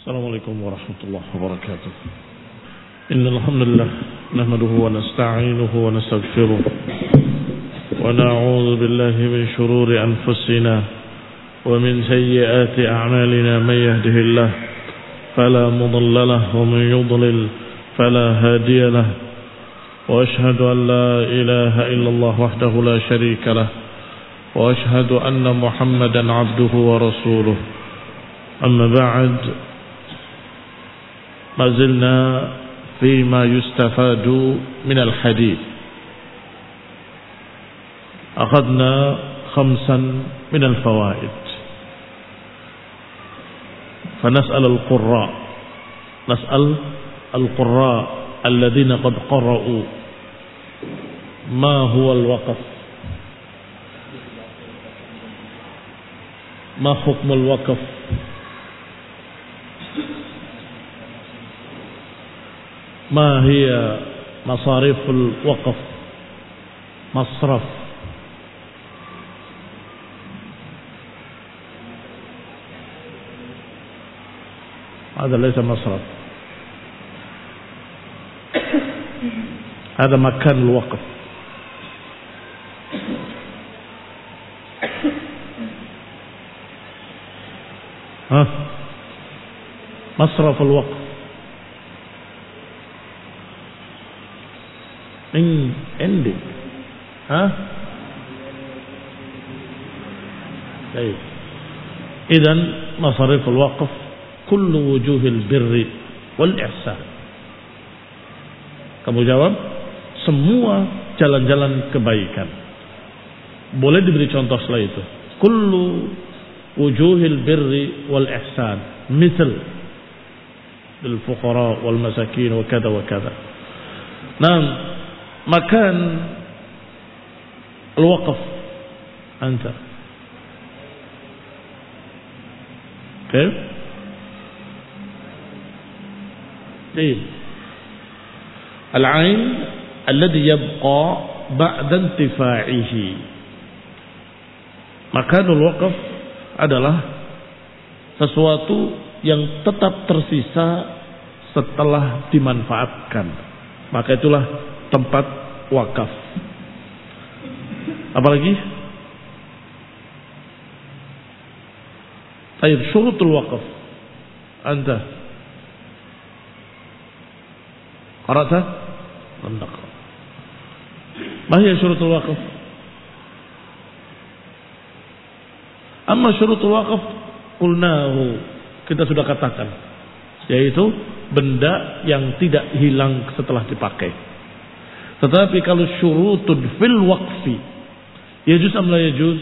Assalamualaikum warahmatullahi wabarakatuh. Innal hamdalillah nahmaduhu wa nasta'inuhu wa nastaghfiruh wa na'udzu billahi min shururi anfusina wa min sayyiati a'malina may yahdihillah fala mudilla lahu wa man yudlil fala hadiya lahu wa ashhadu an la ilaha illallah wahdahu la sharika lahu wa ashhadu anna Muhammadan 'abduhu wa rasuluh. Amma ba'd. ما زلنا فيما يستفاد من الحديث. أخذنا 5 من الفوائد، فنسأل القراء الذين قد قرأوا ما هو الوقف، ما حكم الوقف، ما هي مصاريف الوقف، مصرف، هذا ليس مصرف، هذا مكان الوقف. مصرف الوقف عندي. طيب، إذن مصاريف الوقف كل وجوه البر والإحسان. Kamu jawab, semua jalan-jalan kebaikan. Boleh diberi contoh setelah itu. Kullu wujuhil birri wal ihsan, misal lil fuqara wal masakin wa kada wa kada. Nah, makan al-waqf anta كيف؟ طيب، العين الذي يبقى بعد انتفاعه. Makanul waqf adalah sesuatu yang tetap tersisa setelah dimanfaatkan, maka itulah tempat wakaf. Apalagi? Baik, syurutul waqaf. Anta qara'ta? Lam taqra. Ma hiya syurutul waqaf? Amma syurutul waqaf qulnahu, kita sudah katakan, yaitu benda yang tidak hilang setelah dipakai. Tetapi kalau syurutun fil waqfi, yajuz am la yajuz?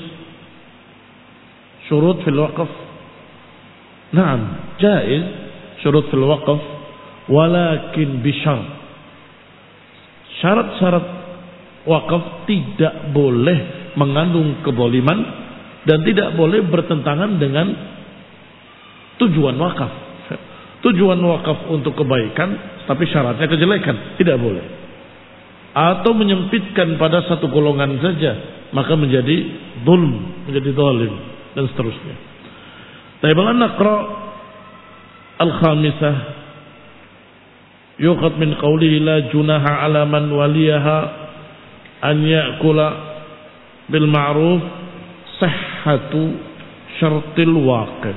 Syurut fil waqf, na'am, jaiz syurut fil waqf, walakin bisyart. Syarat-syarat waqf tidak boleh mengandung kezaliman dan tidak boleh bertentangan dengan tujuan wakaf. Tujuan wakaf untuk kebaikan, tapi syaratnya kejelekan, tidak boleh. Atau menyempitkan pada satu golongan saja, maka menjadi zulm, menjadi zalim, dan seterusnya. Taibal naqra al-khamisah, yuqad min qawlihi la junaha ala man waliyaha an ya'kula bil ma'ruf sihhatu syartil waqif.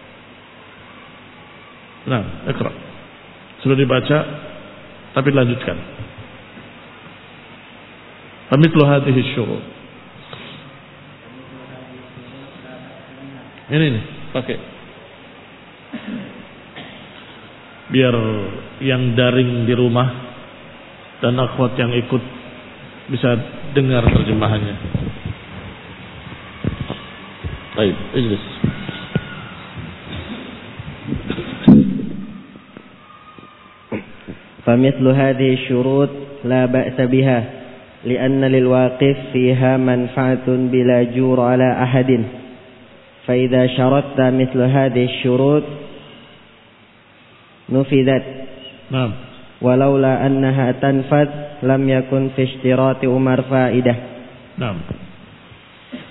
Nah, ikra. Sudah dibaca, tapi lanjutkan. Famithlu hadhihi syurut. Ini nih, pakai. Biar yang daring di rumah dan akhwat yang ikut bisa dengar terjemahannya. Baik, ijlis. فمثل هذه الشروط لا بأس بها لأن للواقف فيها منفعة بلا جور على أحد، فإذا شرطت مثل هذه الشروط نفذت. نعم. ولولا أنها تنفذ لم يكن في اشتراط عمر فائدة. نعم.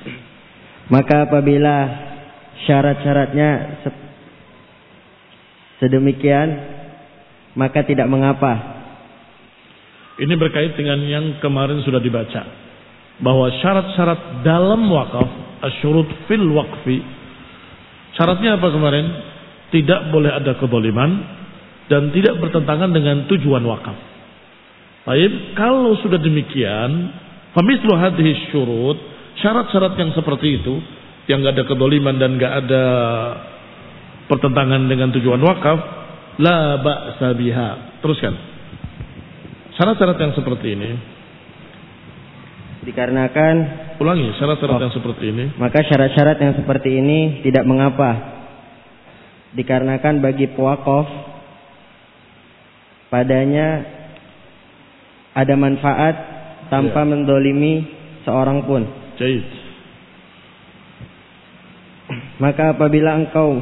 Maka apabila syarat-syaratnya sedemikian, maka tidak mengapa. Ini berkait dengan yang kemarin sudah dibaca, bahwa syarat-syarat dalam wakaf, asyurut fil waqfi, syaratnya apa kemarin? Tidak boleh ada kezaliman dan tidak bertentangan dengan tujuan wakaf. Baik, kalau sudah demikian, famithlu hadhihi syurut, syarat-syarat yang seperti itu, yang enggak ada kezaliman dan enggak ada pertentangan dengan tujuan wakaf, la ba'sa biha. Teruskan. Syarat-syarat yang seperti ini, dikarenakan, ulangi, syarat-syarat yang seperti ini, maka syarat-syarat yang seperti ini tidak mengapa, dikarenakan bagi pewakaf padanya ada manfaat tanpa mendolimi seorang pun. Jahit. Maka apabila engkau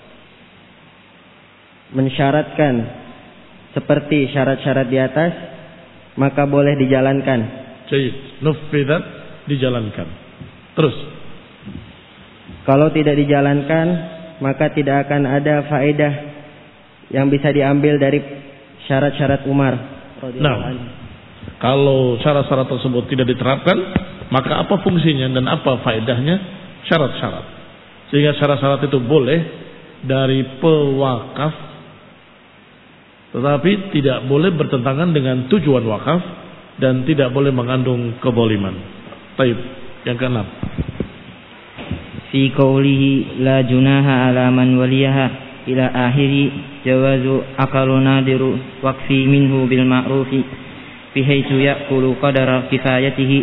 mensyaratkan seperti syarat-syarat di atas, maka boleh dijalankan. Jahit. Nufidat, dijalankan. Terus. Kalau tidak dijalankan, maka tidak akan ada faedah yang bisa diambil dari syarat-syarat Umar. Nah, kalau syarat-syarat tersebut tidak diterapkan, maka apa fungsinya dan apa faedahnya syarat-syarat? Sehingga syarat-syarat itu boleh dari pewakaf, tetapi tidak boleh bertentangan dengan tujuan wakaf dan tidak boleh mengandung kezaliman. Baik, yang keenam. Fi qawlihi la junaha ala man waliyaha ila akhiri jawazu aqallu nadiru waqfi minhu bil ma'rufi fi haitsu yaqulu qadara kifayatihi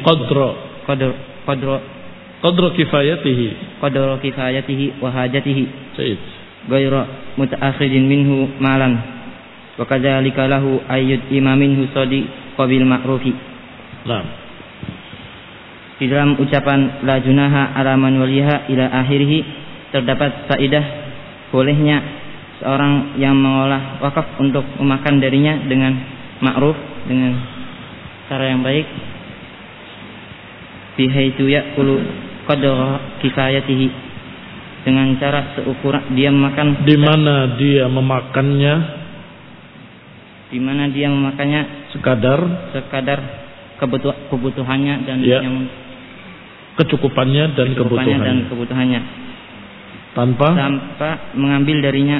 qadra kifayatihi wa hajatihi ghayra muta'akhidin minhu malan wa kadzalika lahu ayyud imaminhu sadi qabil ma'rufi. Nah, di dalam ucapan la junaha ala man waliha ila akhirih terdapat faedah bolehnya seorang yang mengolah wakaf untuk memakan darinya dengan ma'ruf, dengan cara yang baik, bihaitu ya'kulu qadra kifayatihi, dengan cara seukuran dia memakan, di mana dia memakannya sekadar kebutuhannya dan yang kecukupannya dan kebutuhannya tanpa mengambil darinya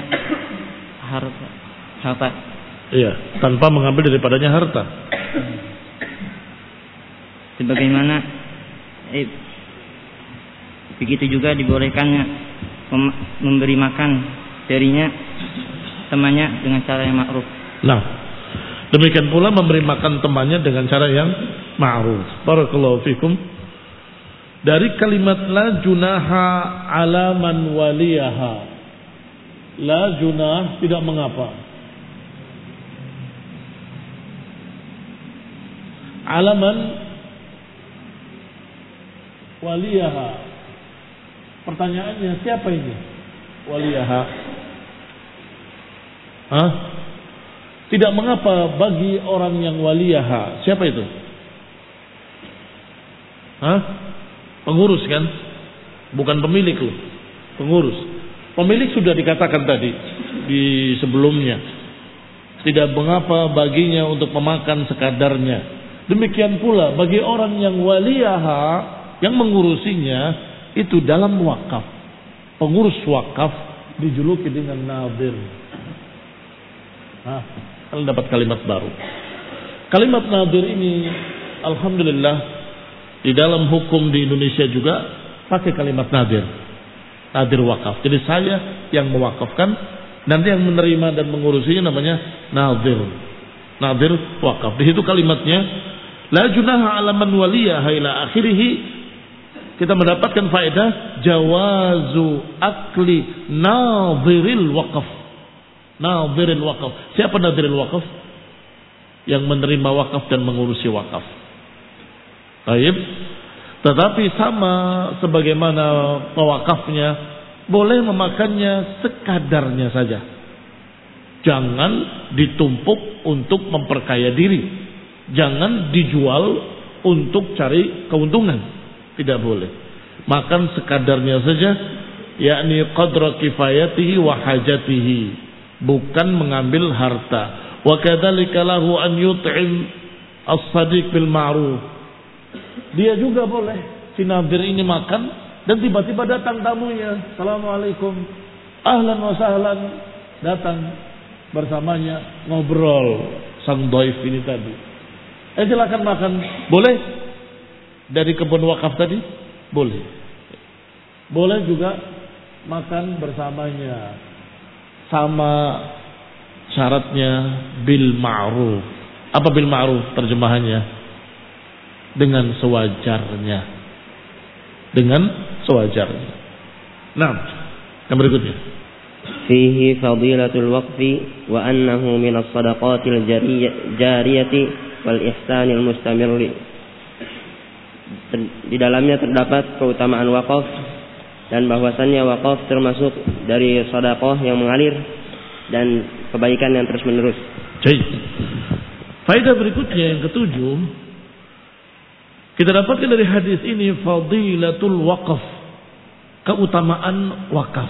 harta. Iya, tanpa mengambil daripadanya harta. Sebagaimana begitu juga dibolehkannya memberi makan darinya temannya dengan cara yang ma'ruf. Nah, demikian pula memberi makan temannya dengan cara yang ma'ruf. Barakallahu fikum. Dari kalimat la junaha ala man waliyaha, la junah tidak mengapa, ala man waliyaha, pertanyaannya siapa ini waliyaha? Tidak mengapa bagi orang yang waliyaha. Siapa itu? Pengurus kan? Bukan pemilik loh. Pengurus. Pemilik sudah dikatakan tadi di sebelumnya. Tidak mengapa baginya untuk memakan sekadarnya. Demikian pula bagi orang yang waliyaha, yang mengurusinya itu dalam wakaf. Pengurus wakaf dijuluki dengan nadir. Kalau dapat kalimat baru. Kalimat nadir ini alhamdulillah di dalam hukum di Indonesia juga pakai kalimat nadir. Nadir wakaf. Jadi saya yang mewakafkan, nanti yang menerima dan mengurusinya namanya nadir. Nadir wakaf. Di situ kalimatnya la junaha ala man waliyaha ila akhirih. Kita mendapatkan faedah jawazu akli nadiril wakaf. Nadiril wakaf. Siapa nadiril wakaf? Yang menerima wakaf dan mengurusi wakaf. Baik. Tetapi sama sebagaimana pewakafnya boleh memakannya sekadarnya saja. Jangan ditumpuk untuk memperkaya diri. Jangan dijual untuk cari keuntungan. Tidak boleh. Makan sekadarnya saja, yakni qadra kifayatihi wa hajatihi. bukan mengambil harta. Wa kadzalika lahu an yut'im as-sadiq bil ma'ruf. Dia juga boleh si nadir ini makan dan tiba-tiba datang tamunya. Assalamualaikum. Ahlan wa sahlan. Datang bersamanya ngobrol sang dhaif ini tadi. Silakan makan. Boleh? Dari kebun wakaf tadi? Boleh. Boleh juga makan bersamanya. Sama syaratnya bil ma'ruf. Apa bil ma'ruf terjemahannya? Dengan sewajarnya. Dengan sewajarnya. Nah, yang berikutnya. Fihi fadilatul waqfi wa annahu min as-sadaqatil jariyati wal ihsanil mustamir. Di dalamnya terdapat keutamaan wakaf dan bahwasannya wakaf termasuk dari sedekah yang mengalir dan kebaikan yang terus menerus. Baik. Faedah berikutnya yang ketujuh, kita dapatkan dari hadis ini fadilatul waqaf, keutamaan wakaf.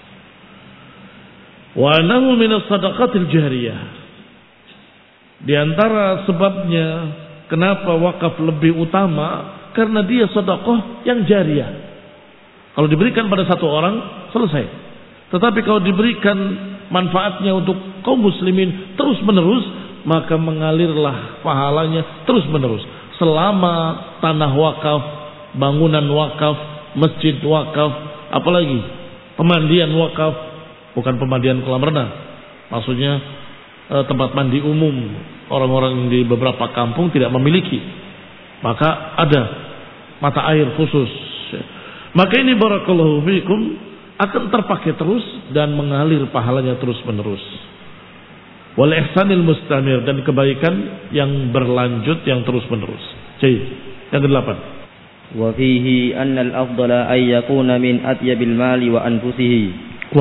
Wa annahu min as-sadaqatil jariyah. Di antara sebabnya kenapa wakaf lebih utama, karena dia sedekah yang jariyah. Kalau diberikan pada satu orang, selesai. Tetapi kalau diberikan manfaatnya untuk kaum muslimin terus menerus, maka mengalirlah pahalanya terus menerus. Selama tanah wakaf, bangunan wakaf, masjid wakaf, apalagi pemandian wakaf, bukan pemandian kolam renang. Maksudnya tempat mandi umum, orang-orang di beberapa kampung tidak memiliki. Maka ada mata air khusus. Maka ini barakallahu fikum akan terpakai terus dan mengalir pahalanya terus menerus. Wal ihsanil mustamir, dan kebaikan yang berlanjut yang terus menerus. Jadi yang ke-8. Wa fihi anna al-afdala ay yakuna min atyabil mali wa anfusihi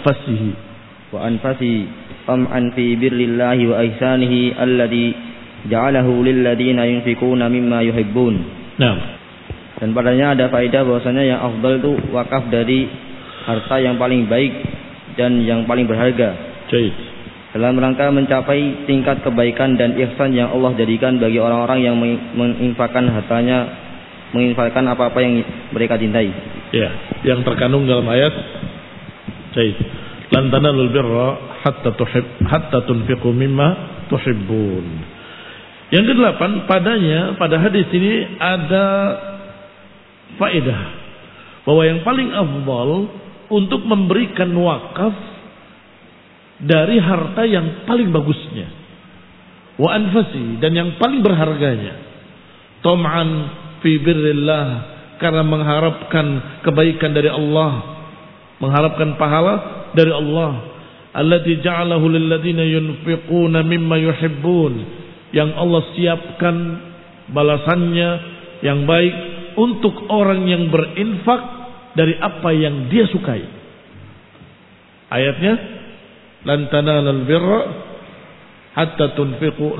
tam'an fi birrillahi wa ihsanihi alladhi ja'alahu lilladina yunfikuna mimma yuhibbun. Nah, dan padanya ada faedah bahwasanya yang afdal itu wakaf dari harta yang paling baik dan yang paling berharga. Baik. Dalam rangka mencapai tingkat kebaikan dan ihsan yang Allah jadikan bagi orang-orang yang menginfakkan hartanya, menginfakkan apa-apa yang mereka cintai. Ya, yang terkandung dalam ayat. Baik. Lan tanalul birra hatta tunfiqu mimma tuhibbun. Yang ke-8, pada hadis ini ada faedah bahwa yang paling afdal untuk memberikan wakaf dari harta yang paling bagusnya, wa anfasi, dan yang paling berharganya, tam'an fi birrillah, karena mengharapkan kebaikan dari Allah, mengharapkan pahala dari Allah, allati ja'alahu lil ladzina yunfiquna mimma yuhibbun, yang Allah siapkan balasannya yang baik untuk orang yang berinfak dari apa yang dia sukai. Ayatnya, lan tanalul birra hatta tunfiqu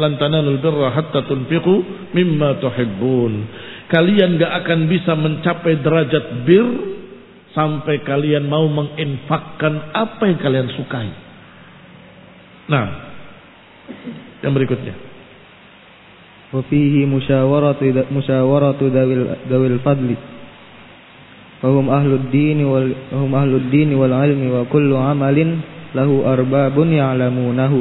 mimma tuhibbun. Kalian gak akan bisa mencapai derajat bir sampai kalian mau menginfakkan apa yang kalian sukai. Nah, yang berikutnya. Wa fihi musyawaratu dawil fadli wa hum ahlud din wal ilmi wa kullu amalin lahu arbabun ya'lamunahu.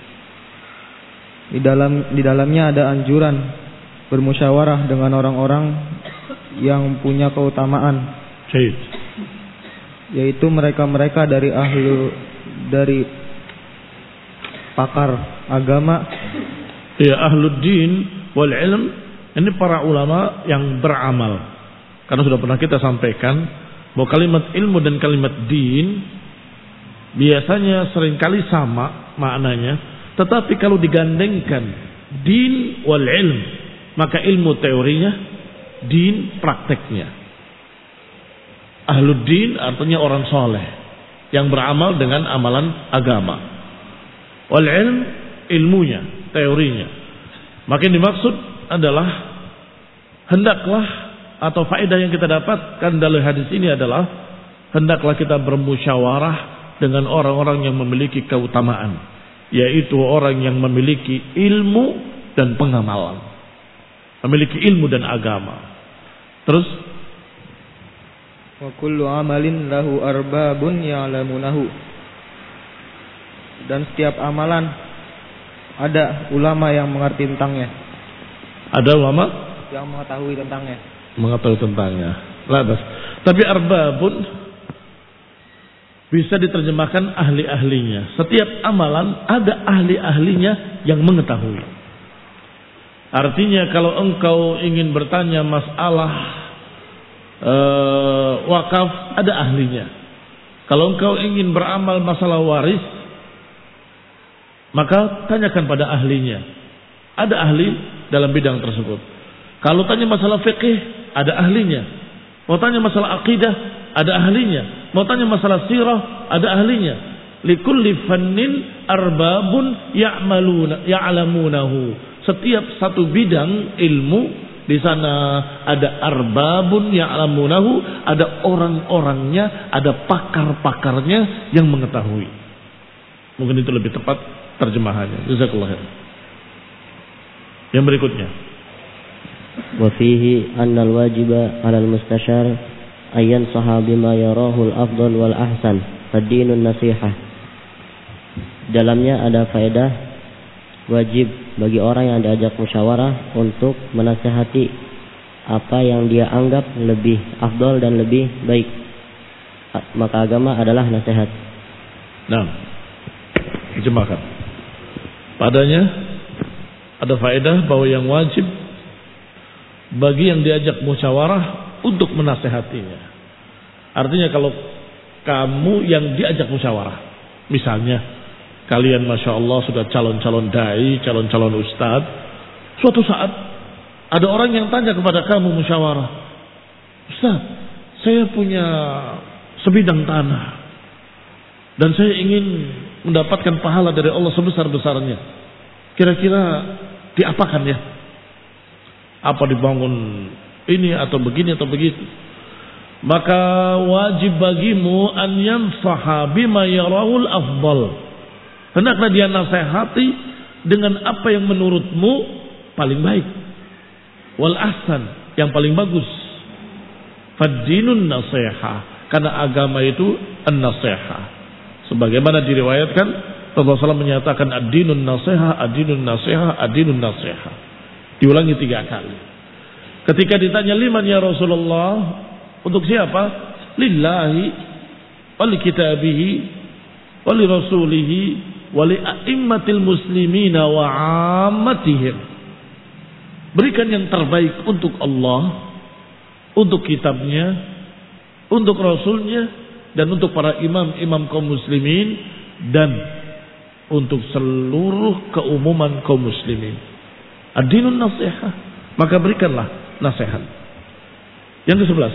Di dalamnya ada anjuran bermusyawarah dengan orang-orang yang punya keutamaan, yaitu mereka-mereka dari pakar agama, ya ahlud din wal ilm, ini para ulama yang beramal. Karena sudah pernah kita sampaikan bahwa kalimat ilmu dan kalimat din biasanya seringkali sama maknanya, tetapi kalau digandengkan din wal ilm, maka ilmu teorinya, din prakteknya. Ahlud din artinya orang soleh yang beramal dengan amalan agama. Wal ilm, ilmunya, teorinya. Maka yang dimaksud adalah hendaklah, atau faedah yang kita dapatkan dari hadis ini adalah hendaklah kita bermusyawarah dengan orang-orang yang memiliki keutamaan, yaitu orang yang memiliki ilmu dan pengamalan, memiliki ilmu dan agama. Terus wa kullu amalin lahu arbabun ya'lamunahu, dan setiap amalan ada ulama yang mengerti tentangnya. Ada ulama yang mengetahui tentangnya. Lantas, tapi arbabun bisa diterjemahkan ahli-ahlinya. Setiap amalan ada ahli-ahlinya yang mengetahui. Artinya kalau engkau ingin bertanya masalah wakaf, ada ahlinya. Kalau engkau ingin beramal masalah waris, maka tanyakan pada ahlinya. Ada ahli dalam bidang tersebut. Kalau tanya masalah fikih, ada ahlinya. Mau tanya masalah akidah, ada ahlinya. Mau tanya masalah sirah, ada ahlinya. Likulli fannin arbabun ya'lamunahu. Setiap satu bidang ilmu, di sana ada arbabun ya'lamunahu, ada orang-orangnya, ada pakar-pakarnya yang mengetahui. Mungkin itu lebih tepat terjemahannya. Jazakallahu khair. Yang berikutnya. Wa fihi anna al-wajiba 'ala al-mustashar ay yansaha bima yarahu al-afdal wal ahsan, ad-dinun nasihah. Dalamnya ada faedah wajib bagi orang yang diajak musyawarah untuk menasihati apa yang dia anggap lebih afdal dan lebih baik. Maka agama adalah nasihat. Nah, dijemahkan. Padanya ada faedah bahwa yang wajib bagi yang diajak musyawarah untuk menasehatinya. Artinya kalau kamu yang diajak musyawarah, misalnya kalian Masya Allah sudah calon-calon dai, calon-calon ustadz, suatu saat ada orang yang tanya kepada kamu musyawarah, Ustaz, saya punya sebidang tanah dan saya ingin mendapatkan pahala dari Allah sebesar-besarnya. Kira-kira diapakan ya? Apa dibangun ini atau begini atau begitu? Maka wajib bagimu an yansaha bima yarahul afdal. Hendaklah dia nasihati dengan apa yang menurutmu paling baik. Wal ahsan, yang paling bagus. Fad-dinun nasihah, karena agama itu an-nasihah. Sebagaimana diriwayatkan Rasulullah SAW menyatakan ad-dinun nasihah, ad-dinun nasihah, ad-dinun nasihah. Diulangi 3 kali. Ketika ditanya liman ya Rasulullah, untuk siapa? Lillahi wa li kitabihi wa li rasulihi wa li a'immatil muslimina wa 'ammatihim. Berikan yang terbaik untuk Allah, untuk kitabnya, untuk rasulnya, dan untuk para imam-imam kaum muslimin, dan untuk seluruh keumuman kaum muslimin. Ad-dinun nasihah, maka berikanlah nasihat. Yang ke-11.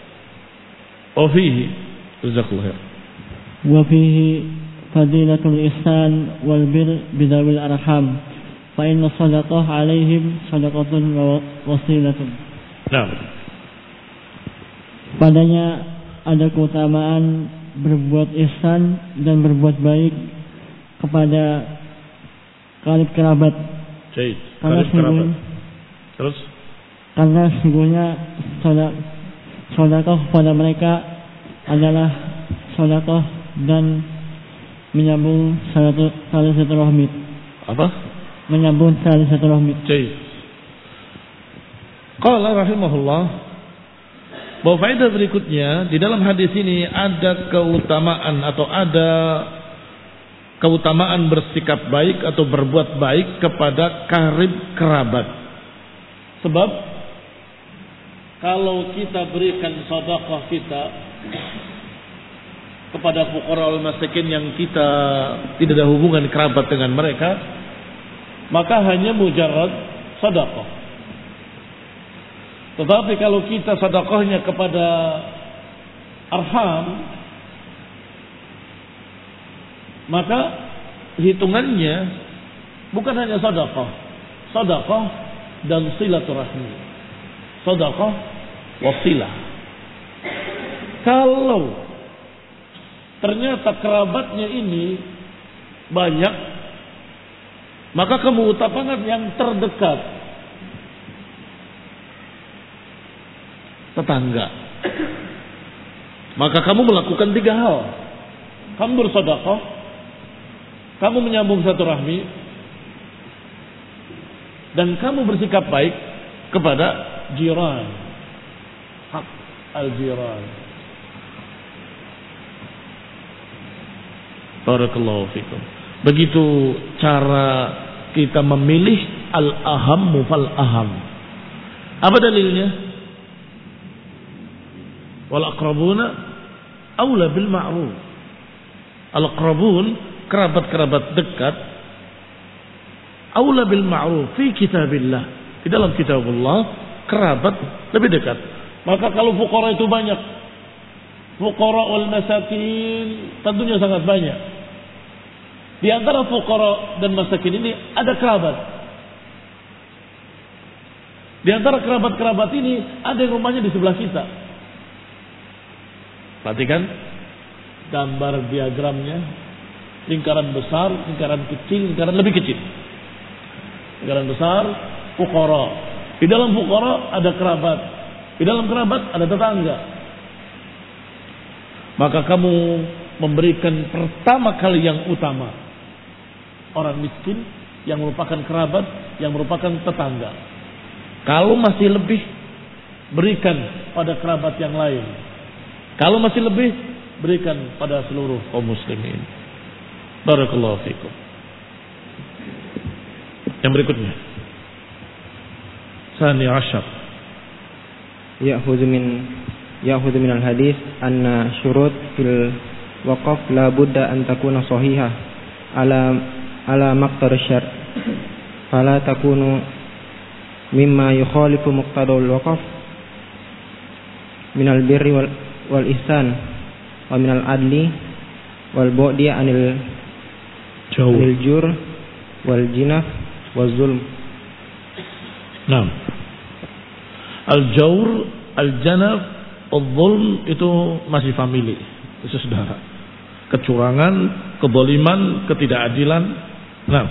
Wa fihi jazakallahu khair. Wa fihi fadilatul ihsan wal bir bidawil arham, fa inna sadaqah alaihim sadaqatun wa wasilatun. Nah, padanya ada keutamaan berbuat ihsan dan berbuat baik kepada karib kerabat. Baik. Terus? Karena sesungguhnya sedekah pada mereka adalah sedekah dan menyambung tali silaturahmi. Apa? Menyambung tali silaturahmi. Baik. Qala rahimahullah, bahwa faedah berikutnya di dalam hadis ini ada keutamaan atau ada keutamaan bersikap baik atau berbuat baik kepada karib kerabat. Sebab kalau kita berikan sedekah kita kepada fuqara wal masakin yang kita tidak ada hubungan kerabat dengan mereka, maka hanya mujarrad sedekah. Tetapi kalau kita sedekahnya kepada arham, maka hitungannya bukan hanya sedekah dan silaturahmi, sedekah wasilah. Kalau ternyata kerabatnya ini banyak, maka kamu utamakan yang terdekat, tetangga. Maka kamu melakukan 3 hal. Kamu bersedekah, kamu menyambung satu rahmi, dan kamu bersikap baik kepada jiran. Hak al-jiran. Barakallahu fikum. Begitu cara kita memilih al-ahammu fal-aham. Apa dalilnya? Wal aqrabuna aula bil ma'ruf. Al-aqrabun, kerabat-kerabat dekat, aula bil ma'ruf fi kitabillah. Di dalam kitabullah kerabat lebih dekat. Maka kalau fuqara itu banyak, fuqara wal masakin tentunya sangat banyak. Di antara fuqara dan masakin ini ada kerabat. Di antara kerabat-kerabat ini ada yang rumahnya di sebelah kita. Perhatikan gambar diagramnya, lingkaran besar, lingkaran kecil, lingkaran lebih kecil. Lingkaran besar, fuqara. Di dalam fuqara ada kerabat. Di dalam kerabat ada tetangga. Maka kamu memberikan pertama kali yang utama orang miskin yang merupakan kerabat, yang merupakan tetangga. Kalau masih lebih, berikan pada kerabat yang lain. Kalau masih lebih, berikan pada seluruh kaum muslimin. Barakallahu fikum. Yang berikutnya, Sani Ashar. Ya'khudhu min al-hadis anna syurut fil waqaf la budda an takuna sahihah ala maqtar syar'. Fala takunu mimma yukhalifu muqtadal waqaf min al-birri wal ihsan wa min al-adli wal bu'di anil jur wal jinaf wal zulm. Naam. Al-jawr, al-janaf, al-zulm itu masih famili, itu saudara. Kecurangan, kezaliman, ketidakadilan. Nah,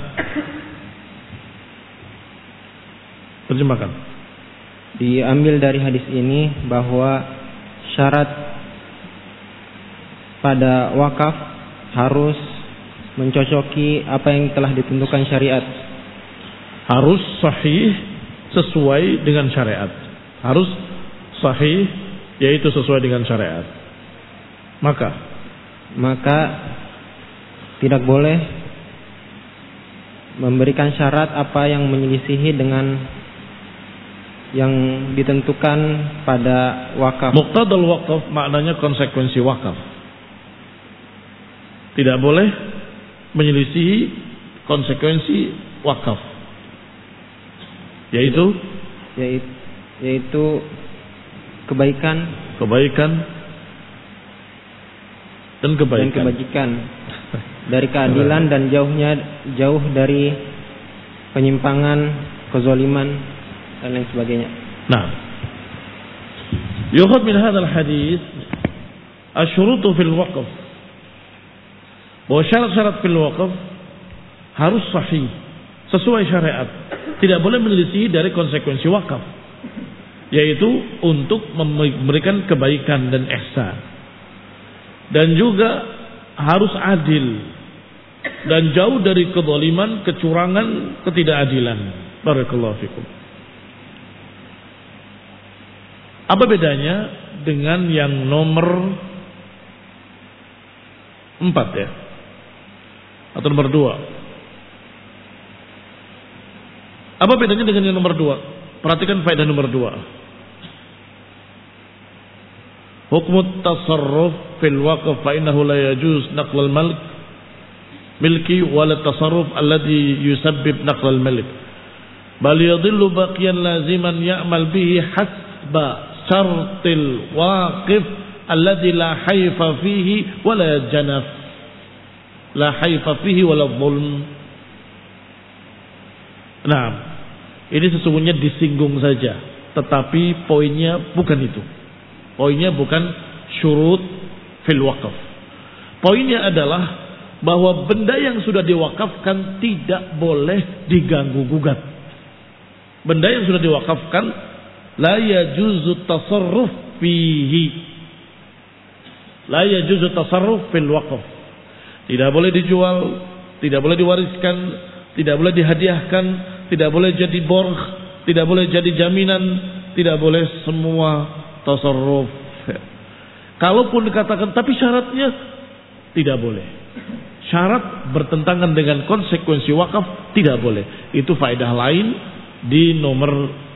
terjemahkan. Diambil dari hadis ini bahwa syarat pada wakaf harus mencocoki apa yang telah ditentukan syariat. Harus sahih sesuai dengan syariat. Harus sahih, yaitu sesuai dengan syariat. Maka tidak boleh memberikan syarat apa yang menyelisihi dengan yang ditentukan pada wakaf. Muqtadal wakaf maknanya konsekuensi wakaf. Tidak boleh menyelisihi konsekuensi wakaf. Yaitu kebaikan dan kebajikan dari keadilan dan jauh dari penyimpangan, kezaliman dan lain sebagainya. Nah, yukhad min hadzal hadis asyurutu fil waqf. Bahwa syarat-syarat fil waqf harus sahih, sesuai syariat. Tidak boleh menyelisih dari konsekuensi wakaf, yaitu untuk memberikan kebaikan dan ihsan. Dan juga harus adil dan jauh dari kezaliman, kecurangan, ketidakadilan. Barakallahu fikum. Apa bedanya dengan yang nomor 4 ya? Atau nomor 2? Apa bedanya dengan yang nomor 2? Perhatikan faedah nomor 2. Hukmu tasarruf fil waqf fa innahu la yajuz naql al milki wala tasarruf alladhi yusabbib naql al malik bal yadhillu baqiyan laziman ya'mal bihi hasba syartil waqif alladhi la hayfa fihi wala janaf la hayfa fihi wala dhulm. Nah, ini sesungguhnya disinggung saja, tetapi poinnya bukan itu. Poinnya bukan syurut fil waqf. Poinnya adalah bahwa benda yang sudah diwakafkan tidak boleh diganggu gugat. Benda yang sudah diwakafkan la yajuzu tasarruf fihi. La yajuzu tasarruf fil waqf. Tidak boleh dijual, tidak boleh diwariskan, tidak boleh dihadiahkan, tidak boleh jadi borg, tidak boleh jadi jaminan, tidak boleh semua tasarruf. Kalaupun dikatakan tapi syaratnya tidak boleh. Syarat bertentangan dengan konsekuensi wakaf tidak boleh. Itu faedah lain di nomor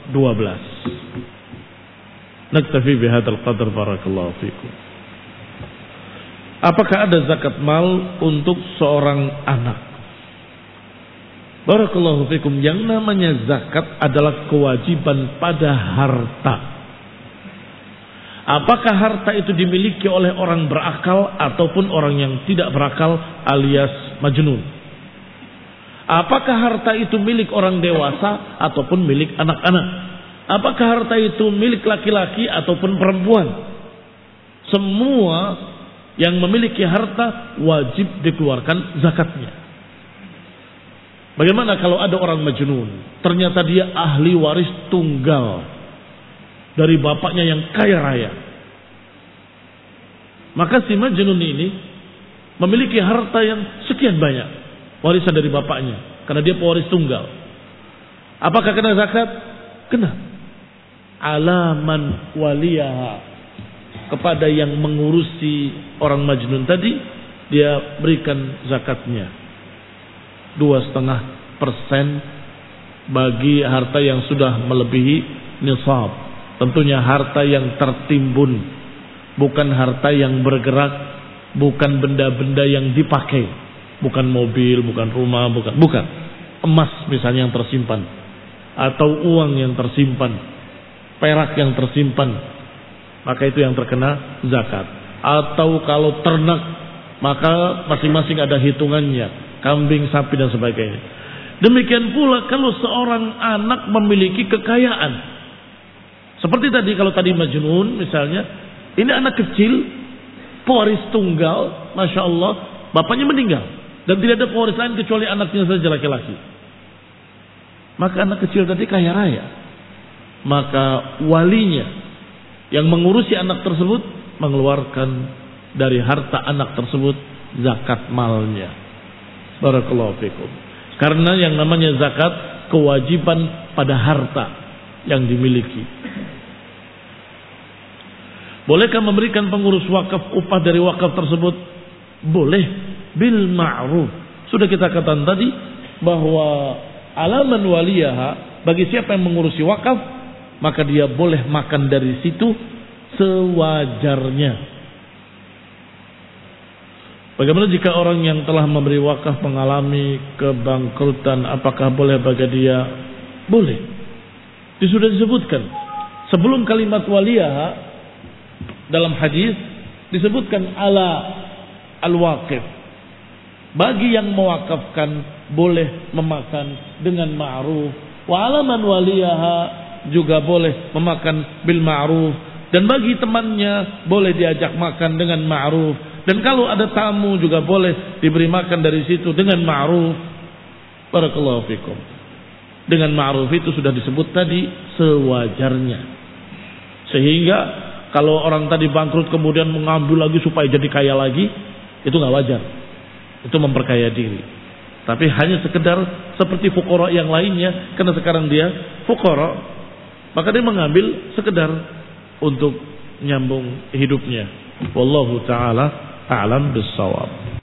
12. Naktafi bihadzal qadar, barakallahu fikum. Apakah ada zakat mal untuk seorang anak? Barakallahu fikum. Yang namanya zakat adalah kewajiban pada harta. Apakah harta itu dimiliki oleh orang berakal ataupun orang yang tidak berakal alias majnun? Apakah harta itu milik orang dewasa ataupun milik anak-anak? Apakah harta itu milik laki-laki ataupun perempuan? Semua yang memiliki harta wajib dikeluarkan zakatnya. Bagaimana kalau ada orang majnun, ternyata dia ahli waris tunggal dari bapaknya yang kaya raya. Maka si majnun ini memiliki harta yang sekian banyak, warisan dari bapaknya, karena dia pewaris tunggal. Apakah kena zakat? Kena. Alaman waliyaha, kepada yang mengurusi orang majnun tadi, dia berikan zakatnya 2,5% bagi harta yang sudah melebihi nisab. Tentunya harta yang tertimbun, bukan harta yang bergerak, bukan benda-benda yang dipakai, bukan mobil, bukan rumah, bukan emas misalnya yang tersimpan, atau uang yang tersimpan, perak yang tersimpan, maka itu yang terkena zakat. Atau kalau ternak, maka masing-masing ada hitungannya, kambing, sapi dan sebagainya. Demikian pula kalau seorang anak memiliki kekayaan. Seperti tadi, kalau tadi majnun misalnya, ini anak kecil, pewaris tunggal, Masya Allah, bapaknya meninggal. Dan tidak ada pewaris lain kecuali anaknya saja laki-laki. Maka anak kecil tadi kaya raya. Maka walinya yang mengurusi anak tersebut mengeluarkan dari harta anak tersebut zakat malnya. Barakallahu fikum. Karena yang namanya zakat kewajiban pada harta yang dimiliki. Bolehkah memberikan pengurus wakaf upah dari wakaf tersebut? Boleh, bil ma'ruf. Sudah kita katakan tadi bahwa alaman waliyaha, bagi siapa yang mengurusi wakaf, maka dia boleh makan dari situ sewajarnya. Bagaimana jika orang yang telah memberi wakaf mengalami kebangkrutan, apakah boleh bagi dia? Boleh. Itu sudah disebutkan. Sebelum kalimat waliyaha, dalam hadis disebutkan ala al-waqif. Bagi yang mewakafkan boleh memakan dengan ma'ruf. Wa alaman waliyaha juga boleh memakan bil ma'ruf. Dan bagi temannya boleh diajak makan dengan ma'ruf. Dan kalau ada tamu juga boleh diberi makan dari situ dengan ma'ruf. Barakallahu fikum. Dengan ma'ruf itu sudah disebut tadi sewajarnya. Sehingga kalau orang tadi bangkrut kemudian mengambil lagi supaya jadi kaya lagi, itu nggak wajar. Itu memperkaya diri. Tapi hanya sekedar seperti fuqara yang lainnya, karena sekarang dia fuqara, maka dia mengambil sekedar untuk nyambung hidupnya. Wallahu taala a'lam bis-shawab.